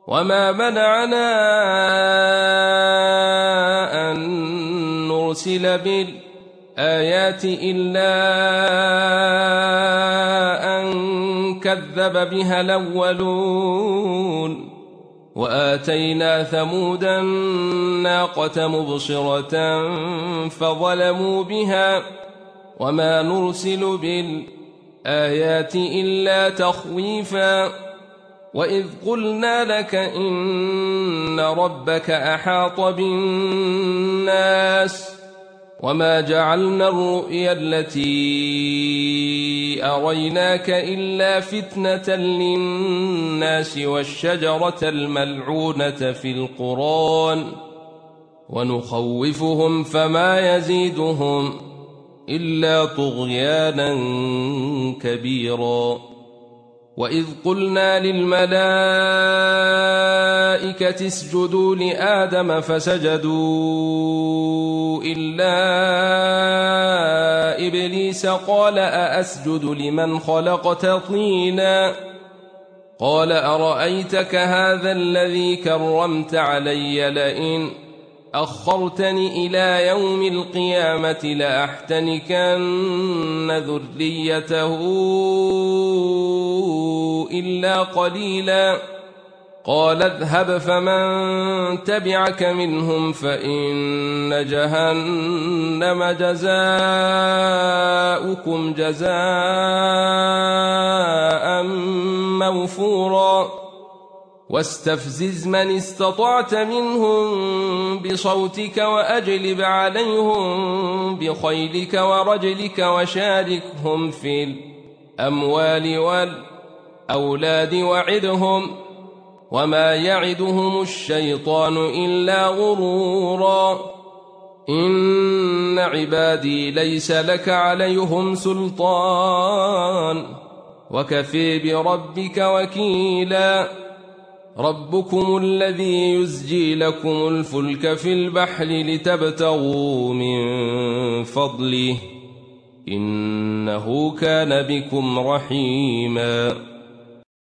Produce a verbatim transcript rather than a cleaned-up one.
وما منعنا أن نرسل بالآيات إلا أن كذب بها الأولون وآتينا ثمود الناقة مبصرة فظلموا بها وما نرسل بالآيات إلا تخويفا وإذ قلنا لك إن ربك أحاط بالناس وما جعلنا الرؤيا التي أريناك إلا فتنة للناس والشجرة الملعونة في القرآن ونخوفهم فما يزيدهم إلا طغيانا كبيرا وإذ قلنا للملائكة اسجدوا لآدم فسجدوا إلا إبليس قال أأسجد لمن خلقت طينا قال أرأيتك هذا الذي كرمت علي لئن أخرتني إلى يوم القيامة لأحتنكن ذريته إلا قليلا قال اذهب فمن تبعك منهم فإن جهنم جزاؤكم جزاء موفورا واستفزز من استطعت منهم بصوتك وأجلب عليهم بخيلك ورجلك وشاركهم في الأموال والأولاد وعدهم وما يعدهم الشيطان إلا غرورا إن عبادي ليس لك عليهم سلطان وكفي بربك وكيلا ربكم الذي يزجي لكم الفلك في البحر لتبتغوا من فضله إنه كان بكم رحيما